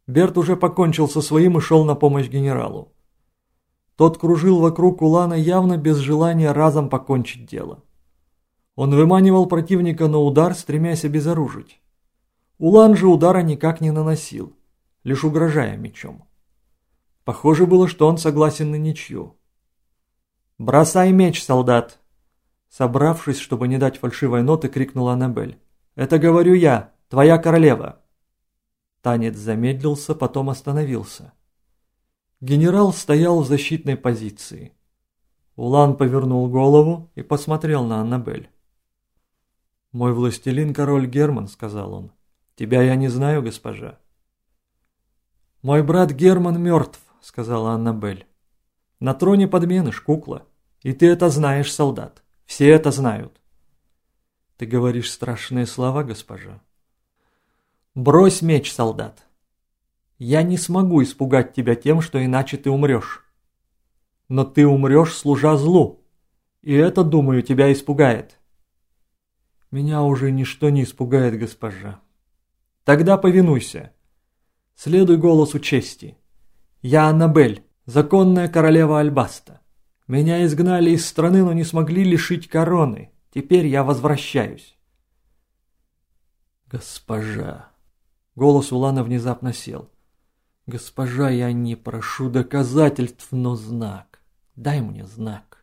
Берт уже покончил со своим и шел на помощь генералу. Тот кружил вокруг Улана явно без желания разом покончить дело. Он выманивал противника на удар, стремясь обезоружить. Улан же удара никак не наносил, лишь угрожая мечом. Похоже было, что он согласен на ничью. «Бросай меч, солдат!» Собравшись, чтобы не дать фальшивой ноты, крикнула Аннабель. «Это говорю я, твоя королева!» Танец замедлился, потом остановился. Генерал стоял в защитной позиции. Улан повернул голову и посмотрел на Аннабель. «Мой властелин король Герман», — сказал он. «Тебя я не знаю, госпожа». «Мой брат Герман мертв», — сказала Аннабель. «На троне подменыш, кукла. И ты это знаешь, солдат. Все это знают». «Ты говоришь страшные слова, госпожа». «Брось меч, солдат. Я не смогу испугать тебя тем, что иначе ты умрешь. Но ты умрешь, служа злу, и это, думаю, тебя испугает». «Меня уже ничто не испугает, госпожа». «Тогда повинуйся. Следуй голосу чести. Я Аннабель, законная королева Альбаста. Меня изгнали из страны, но не смогли лишить короны. Теперь я возвращаюсь». «Госпожа...» Голос Улана внезапно сел. «Госпожа, я не прошу доказательств, но знак. Дай мне знак».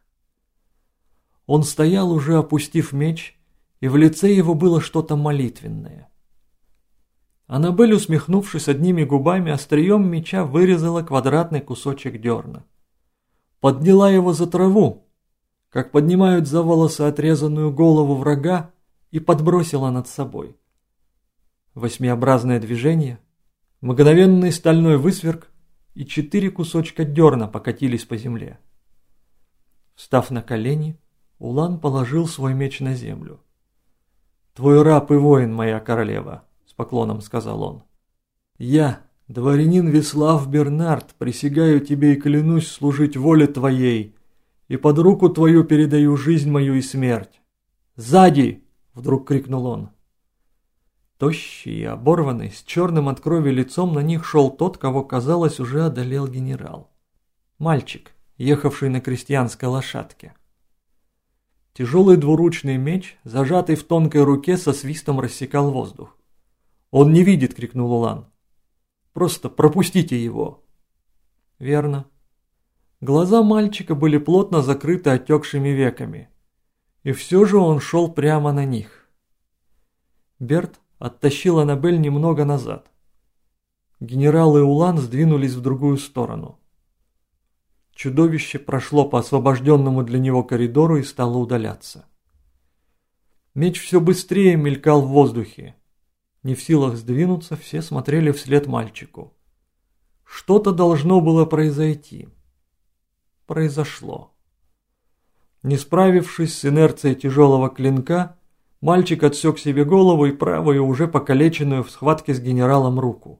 Он стоял, уже опустив меч, и в лице его было что-то молитвенное. Аннабель, усмехнувшись одними губами, острием меча вырезала квадратный кусочек дерна. Подняла его за траву, как поднимают за волосы отрезанную голову врага, и подбросила над собой. Восьмиобразное движение, мгновенный стальной высверк, и 4 кусочка дерна покатились по земле. Встав на колени, Улан положил свой меч на землю. «Твой раб и воин, моя королева», — с поклоном сказал он. «Я, дворянин Веслав Бернард, присягаю тебе и клянусь служить воле твоей, и под руку твою передаю жизнь мою и смерть». «Сзади!» — вдруг крикнул он. Тощий и оборванный, с черным от крови лицом, на них шел тот, кого, казалось, уже одолел генерал. Мальчик, ехавший на крестьянской лошадке. Тяжелый двуручный меч, зажатый в тонкой руке, со свистом рассекал воздух. «Он не видит!» — крикнул Улан. «Просто пропустите его!» Верно. Глаза мальчика были плотно закрыты отекшими веками. И все же он шел прямо на них. Берт оттащил Аннабель немного назад. Генерал и Улан сдвинулись в другую сторону. Чудовище прошло по освобожденному для него коридору и стало удаляться. Меч все быстрее мелькал в воздухе. Не в силах сдвинуться, все смотрели вслед мальчику. Что-то должно было произойти. Произошло. Не справившись с инерцией тяжелого клинка, мальчик отсек себе голову и правую, уже покалеченную в схватке с генералом, руку.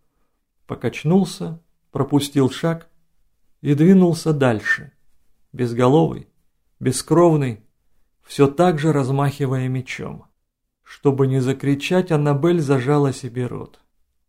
Покачнулся, пропустил шаг и двинулся дальше, безголовый, бескровный, все так же размахивая мечом. Чтобы не закричать, Аннабель зажала себе рот.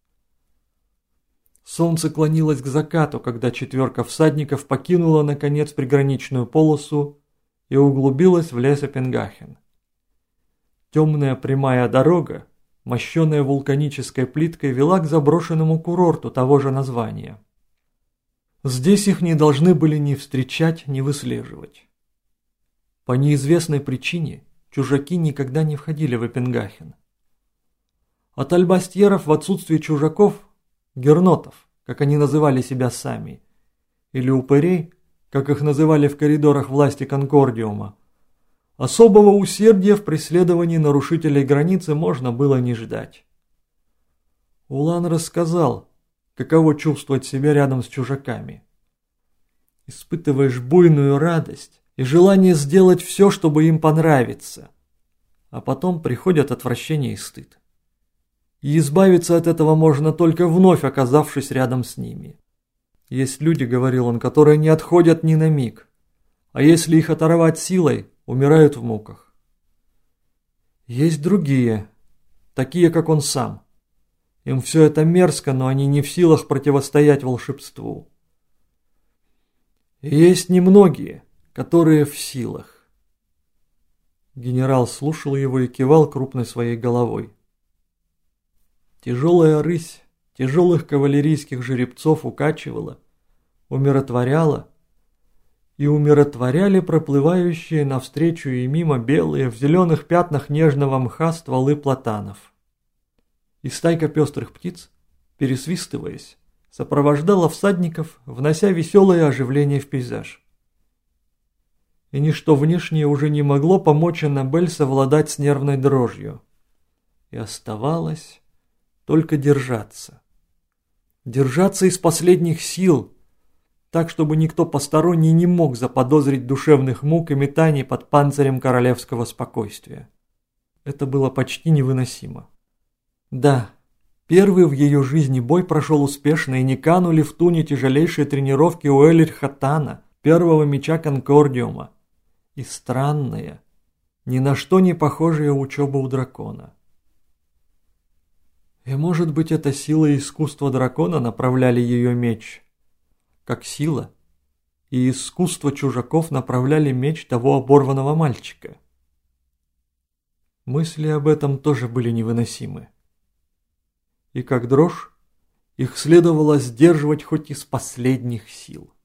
Солнце клонилось к закату, когда 4 всадников покинула, наконец, приграничную полосу и углубилась в лес Оппенгахен. Темная прямая дорога, мощенная вулканической плиткой, вела к заброшенному курорту того же названия. Здесь их не должны были ни встречать, ни выслеживать. По неизвестной причине чужаки никогда не входили в Оппенгахен. От альбастьеров в отсутствие чужаков, гернотов, как они называли себя сами, или упырей, как их называли в коридорах власти Конкордиума, особого усердия в преследовании нарушителей границы можно было не ждать. Улан рассказал, каково чувствовать себя рядом с чужаками. Испытываешь буйную радость и желание сделать все, чтобы им понравиться, а потом приходят отвращение и стыд. И избавиться от этого можно только вновь оказавшись рядом с ними. Есть люди, говорил он, которые не отходят ни на миг, а если их оторвать силой, умирают в муках. Есть другие, такие как он сам. Им все это мерзко, но они не в силах противостоять волшебству. И есть немногие, которые в силах. Генерал слушал его и кивал крупной своей головой. Тяжелая рысь тяжелых кавалерийских жеребцов укачивала, умиротворяла, и умиротворяли проплывающие навстречу и мимо белые в зеленых пятнах нежного мха стволы платанов. И стайка пестрых птиц, пересвистываясь, сопровождала всадников, внося веселое оживление в пейзаж. И ничто внешнее уже не могло помочь Аннабель совладать с нервной дрожью. И оставалось только держаться. Держаться из последних сил, так, чтобы никто посторонний не мог заподозрить душевных мук и метаний под панцирем королевского спокойствия. Это было почти невыносимо. Да, первый в ее жизни бой прошел успешно, и не канули в туне тяжелейшие тренировки у Эль-Хатана, первого меча Конкордиума, и странная, ни на что не похожая учеба у дракона. И может быть, эта сила и искусство дракона направляли ее меч, как сила и искусство чужаков направляли меч того оборванного мальчика. Мысли об этом тоже были невыносимы. И как дрожь, их следовало сдерживать хоть из последних сил.